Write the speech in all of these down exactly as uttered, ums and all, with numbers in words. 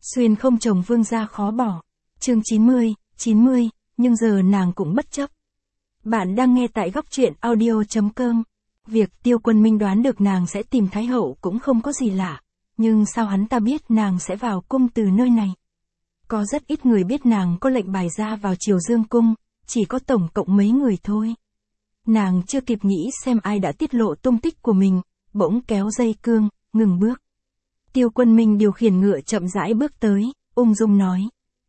Xuyên không chồng vương gia khó bỏ. Chương chín mươi, chín mươi, nhưng giờ nàng cũng bất chấp. Bạn đang nghe tại góc truyện audio chấm com. Việc Tiêu Quân Minh đoán được nàng sẽ tìm Thái Hậu cũng không có gì lạ. Nhưng sao hắn ta biết nàng sẽ vào cung từ nơi này? Có rất ít người biết nàng có lệnh bài ra vào Triều Dương cung, chỉ có tổng cộng mấy người thôi. Nàng chưa kịp nghĩ xem ai đã tiết lộ tung tích của mình, bỗng kéo dây cương, ngừng bước. Tiêu Quân Minh điều khiển ngựa chậm rãi bước tới, ung dung nói.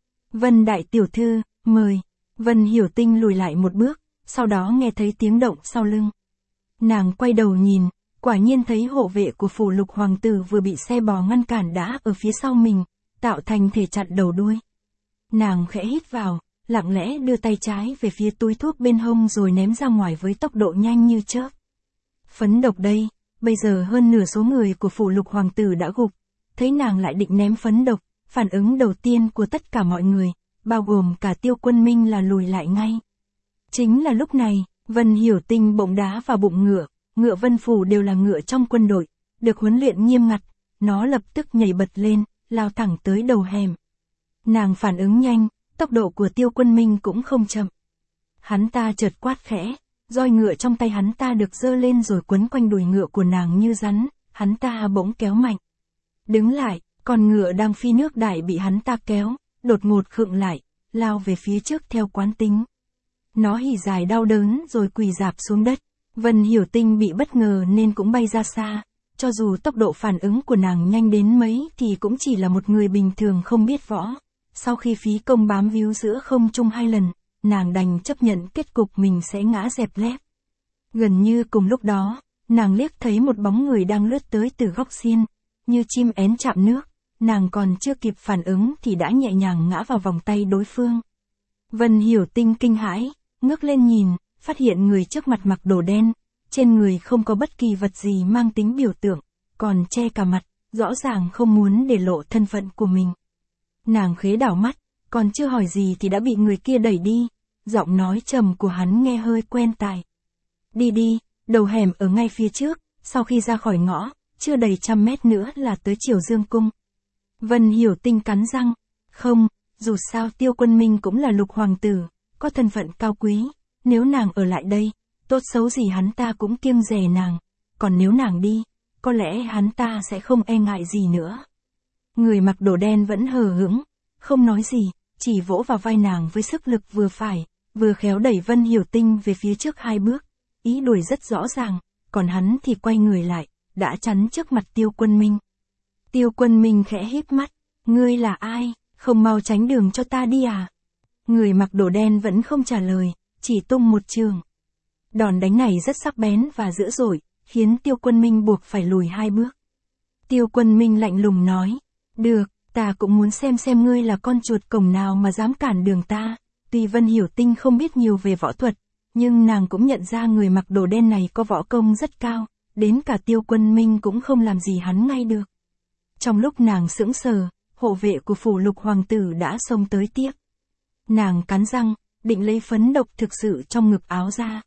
Vân đại tiểu thư, mời. Vân Hiểu Tinh lùi lại một bước, sau đó nghe thấy tiếng động sau lưng. Nàng quay đầu nhìn, quả nhiên thấy hộ vệ của phủ Lục hoàng tử vừa bị xe bò ngăn cản đã ở phía sau mình, tạo thành thể chặn đầu đuôi. Nàng khẽ hít vào, lặng lẽ đưa tay trái về phía túi thuốc bên hông rồi ném ra ngoài với tốc độ nhanh như chớp. Phấn độc đây, bây giờ hơn nửa số người của phủ Lục hoàng tử đã gục, thấy nàng lại định ném phấn độc, phản ứng đầu tiên của tất cả mọi người, bao gồm cả Tiêu Quân Minh là lùi lại ngay. Chính là lúc này, Vân Hiểu Tinh bỗng đá vào bụng ngựa, ngựa Vân Phủ đều là ngựa trong quân đội, được huấn luyện nghiêm ngặt, nó lập tức nhảy bật lên, lao thẳng tới đầu hẻm. Nàng phản ứng nhanh, tốc độ của Tiêu Quân Minh cũng không chậm. Hắn ta chợt quát khẽ, roi ngựa trong tay hắn ta được giơ lên rồi quấn quanh đuôi ngựa của nàng như rắn, hắn ta bỗng kéo mạnh. Đứng lại, con ngựa đang phi nước đại bị hắn ta kéo, đột ngột khựng lại, lao về phía trước theo quán tính. Nó hỉ dài đau đớn rồi quỳ rạp xuống đất. Vân Hiểu Tinh bị bất ngờ nên cũng bay ra xa, cho dù tốc độ phản ứng của nàng nhanh đến mấy thì cũng chỉ là một người bình thường không biết võ. Sau khi phí công bám víu giữa không trung hai lần, nàng đành chấp nhận kết cục mình sẽ ngã dẹp lép. Gần như cùng lúc đó, nàng liếc thấy một bóng người đang lướt tới từ góc xiên, như chim én chạm nước, nàng còn chưa kịp phản ứng thì đã nhẹ nhàng ngã vào vòng tay đối phương. Vân Hiểu Tinh kinh hãi, ngước lên nhìn, phát hiện người trước mặt mặc đồ đen, trên người không có bất kỳ vật gì mang tính biểu tượng, còn che cả mặt, rõ ràng không muốn để lộ thân phận của mình. Nàng khế đảo mắt, còn chưa hỏi gì thì đã bị người kia đẩy đi, giọng nói trầm của hắn nghe hơi quen tai. Đi đi, đầu hẻm ở ngay phía trước, sau khi ra khỏi ngõ, chưa đầy trăm mét nữa là tới Triều Dương cung. Vân Hiểu Tinh cắn răng, không, dù sao Tiêu Quân Minh cũng là Lục hoàng tử, có thân phận cao quý, nếu nàng ở lại đây, tốt xấu gì hắn ta cũng kiêng dè nàng, còn nếu nàng đi, có lẽ hắn ta sẽ không e ngại gì nữa. Người mặc đồ đen vẫn hờ hững, không nói gì, chỉ vỗ vào vai nàng với sức lực vừa phải, vừa khéo đẩy Vân Hiểu Tinh về phía trước hai bước, ý đuổi rất rõ ràng, còn hắn thì quay người lại, đã chắn trước mặt Tiêu Quân Minh. Tiêu Quân Minh khẽ híp mắt, ngươi là ai, không mau tránh đường cho ta đi à? Người mặc đồ đen vẫn không trả lời, chỉ tung một trường. Đòn đánh này rất sắc bén và dữ dội, khiến Tiêu Quân Minh buộc phải lùi hai bước. Tiêu Quân Minh lạnh lùng nói, được, ta cũng muốn xem xem ngươi là con chuột cổng nào mà dám cản đường ta. Tuy Vân Hiểu Tinh không biết nhiều về võ thuật, nhưng nàng cũng nhận ra người mặc đồ đen này có võ công rất cao, đến cả Tiêu Quân Minh cũng không làm gì hắn ngay được. Trong lúc nàng sững sờ, hộ vệ của phủ Lục hoàng tử đã xông tới tiếp. Nàng cắn răng, định lấy phấn độc thực sự trong ngực áo ra.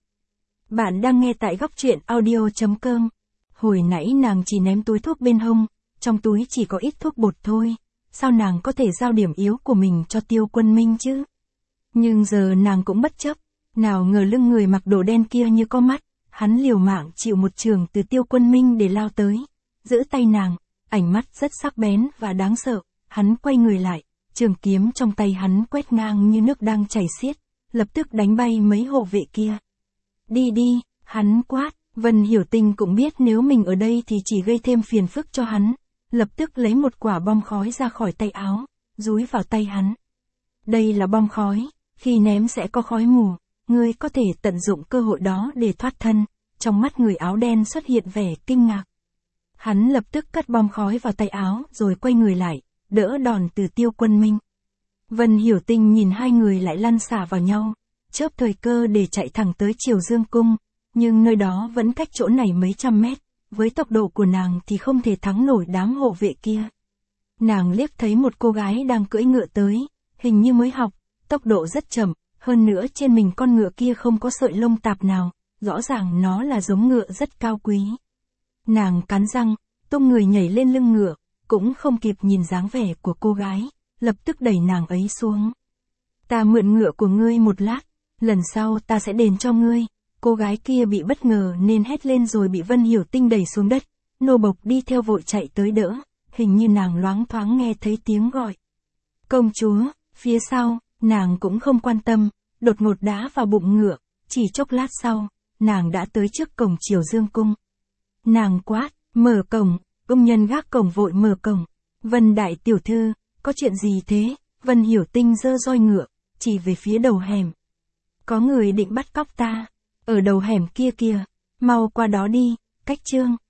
Bạn đang nghe tại góc truyện audio chấm com. Hồi nãy nàng chỉ ném túi thuốc bên hông, trong túi chỉ có ít thuốc bột thôi, sao nàng có thể giao điểm yếu của mình cho Tiêu Quân Minh chứ? Nhưng giờ nàng cũng bất chấp, nào ngờ lưng người mặc đồ đen kia như có mắt, hắn liều mạng chịu một trường từ Tiêu Quân Minh để lao tới, giữ tay nàng, ánh mắt rất sắc bén và đáng sợ, hắn quay người lại, trường kiếm trong tay hắn quét ngang như nước đang chảy xiết, lập tức đánh bay mấy hộ vệ kia. Đi đi, hắn quát, Vân Hiểu Tinh cũng biết nếu mình ở đây thì chỉ gây thêm phiền phức cho hắn, lập tức lấy một quả bom khói ra khỏi tay áo, dúi vào tay hắn. Đây là bom khói, khi ném sẽ có khói mù, ngươi có thể tận dụng cơ hội đó để thoát thân. Trong mắt người áo đen xuất hiện vẻ kinh ngạc. Hắn lập tức cất bom khói vào tay áo rồi quay người lại, đỡ đòn từ Tiêu Quân Minh. Vân Hiểu Tinh nhìn hai người lại lăn xả vào nhau, chớp thời cơ để chạy thẳng tới Triều Dương cung, nhưng nơi đó vẫn cách chỗ này mấy trăm mét, với tốc độ của nàng thì không thể thắng nổi đám hộ vệ kia. Nàng liếc thấy một cô gái đang cưỡi ngựa tới, hình như mới học, tốc độ rất chậm, hơn nữa trên mình con ngựa kia không có sợi lông tạp nào, rõ ràng nó là giống ngựa rất cao quý. Nàng cắn răng, tung người nhảy lên lưng ngựa, cũng không kịp nhìn dáng vẻ của cô gái, lập tức đẩy nàng ấy xuống. Ta mượn ngựa của ngươi một lát, lần sau ta sẽ đền cho ngươi. Cô gái kia bị bất ngờ nên hét lên rồi bị Vân Hiểu Tinh đẩy xuống đất, nô bộc đi theo vội chạy tới đỡ, hình như nàng loáng thoáng nghe thấy tiếng gọi. Công chúa, phía sau, nàng cũng không quan tâm, đột ngột đá vào bụng ngựa, chỉ chốc lát sau, nàng đã tới trước cổng Triều Dương cung. Nàng quát, mở cổng, công nhân gác cổng vội mở cổng. Vân đại tiểu thư, có chuyện gì thế? Vân Hiểu Tinh giơ roi ngựa, chỉ về phía đầu hẻm. Có người định bắt cóc ta, ở đầu hẻm kia kìa, mau qua đó đi, cách Trương.